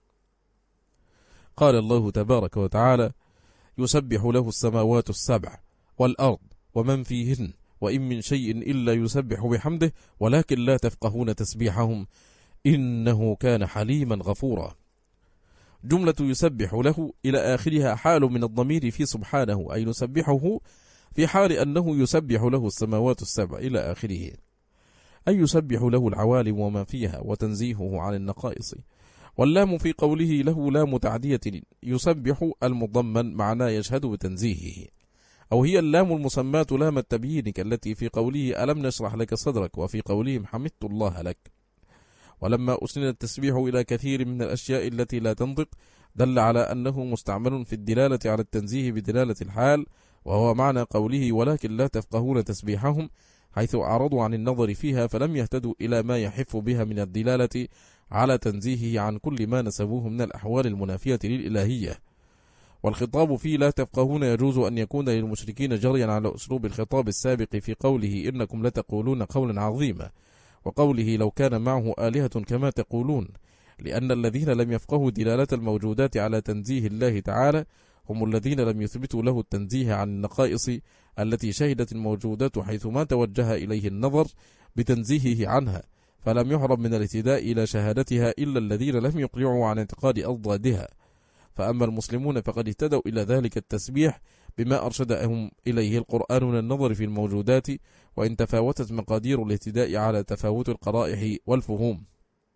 قال الله تبارك وتعالى يسبح له السماوات السبع والأرض ومن فيهن وإن من شيء إلا يسبح بحمده ولكن لا تفقهون تسبيحهم إنه كان حليما غفورا. جملة يسبح له إلى آخرها حال من الضمير في سبحانه، أي نسبحه في حال أنه يسبح له السماوات السبع إلى آخره، أي يسبح له العوالم وما فيها وتنزيهه عن النقائص. واللام في قوله له لام تعدية يسبح المضمن معناه يشهد بتنزيهه، أو هي اللام المسماة لام التبيين كالتي في قوله ألم نشرح لك صدرك، وفي قولهم حمدت الله لك. ولما أسند التسبيح إلى كثير من الأشياء التي لا تنطق دل على أنه مستعمل في الدلالة على التنزيه بدلالة الحال، وهو معنى قوله ولكن لا تفقهون تسبيحهم، حيث أعرضوا عن النظر فيها فلم يهتدوا إلى ما يحف بها من الدلالة على تنزيهه عن كل ما نسبوه من الأحوال المنافية للإلهية. والخطاب فيه لا تفقهون يجوز أن يكون للمشركين جريا على أسلوب الخطاب السابق في قوله إنكم لتقولون قولا عظيما، وقوله لو كان معه آلهة كما تقولون، لأن الذين لم يفقهوا دلالة الموجودات على تنزيه الله تعالى هم الذين لم يثبتوا له التنزيه عن النقائص التي شهدت الموجودات حيث ما توجه إليه النظر بتنزيهه عنها، فلم يحرم من الاهتداء إلى شهادتها إلا الذين لم يقلعوا عن اعتقاد أضدادها. فأما المسلمون فقد اهتدوا إلى ذلك التسبيح بما أرشدهم إليه القرآن من النظر في الموجودات، وإن تفاوتت مقادير الاهتداء على تفاوت القرائح والفهوم.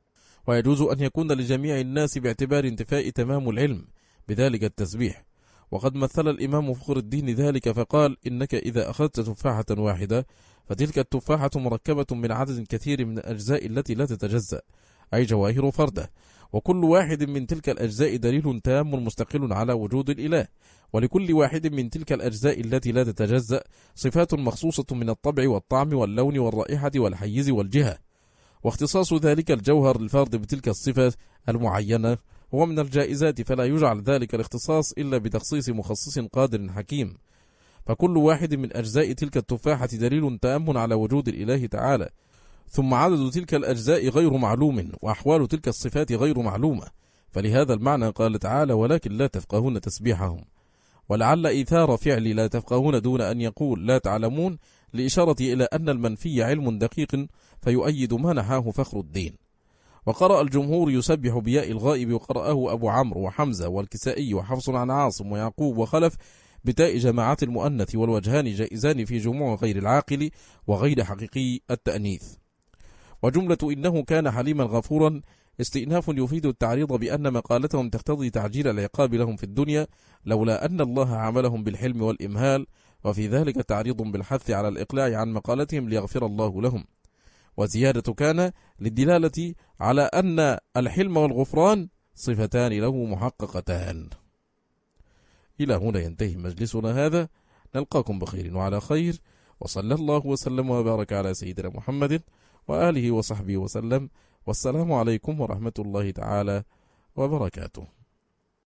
ويجوز أن يكون لجميع الناس باعتبار انتفاء تمام العلم بذلك التسبيح. وقد مثل الإمام فخر الدين ذلك فقال إنك إذا أخذت تفاحة واحدة فتلك التفاحة مركبة من عدد كثير من الأجزاء التي لا تتجزأ، أي جواهر فردة، وكل واحد من تلك الأجزاء دليل تام مستقل على وجود الإله، ولكل واحد من تلك الأجزاء التي لا تتجزأ صفات مخصوصة من الطبع والطعم واللون والرائحة والحيز والجهة، واختصاص ذلك الجوهر الفرد بتلك الصفة المعينة هو من الجائزات، فلا يجعل ذلك الاختصاص إلا بتخصيص مخصص قادر حكيم. فكل واحد من أجزاء تلك التفاحة دليل تام على وجود الإله تعالى، ثم عدد تلك الأجزاء غير معلوم، وأحوال تلك الصفات غير معلومة، فلهذا المعنى قال تعالى ولكن لا تفقهون تسبيحهم. ولعل إيثار فعل لا تفقهون دون أن يقول لا تعلمون لإشارة إلى أن المنفي علم دقيق فيؤيد ما نحاه فخر الدين. وقرأ الجمهور يسبح بياء الغائب، وقرأه أبو عمرو وحمزة والكسائي وحفص عن عاصم ويعقوب وخلف بتاء جماعات المؤنث، والوجهان جائزان في جموع غير العاقل وغير حقيقي التأنيث. وجملة إنه كان حليما غفورا استئناف يفيد التعريض بأن مقالتهم تقتضي تعجيل العقاب لهم في الدنيا لولا أن الله عاملهم بالحلم والإمهال، وفي ذلك تعريض بالحث على الإقلاع عن مقالتهم ليغفر الله لهم. وزيادة كان للدلالة على أن الحلم والغفران صفتان له محققتان. إلى هنا ينتهي مجلسنا هذا، نلقاكم بخير وعلى خير، وصلى الله وسلم وبارك على سيدنا محمد وآله وصحبه وسلم، والسلام عليكم ورحمة الله تعالى وبركاته.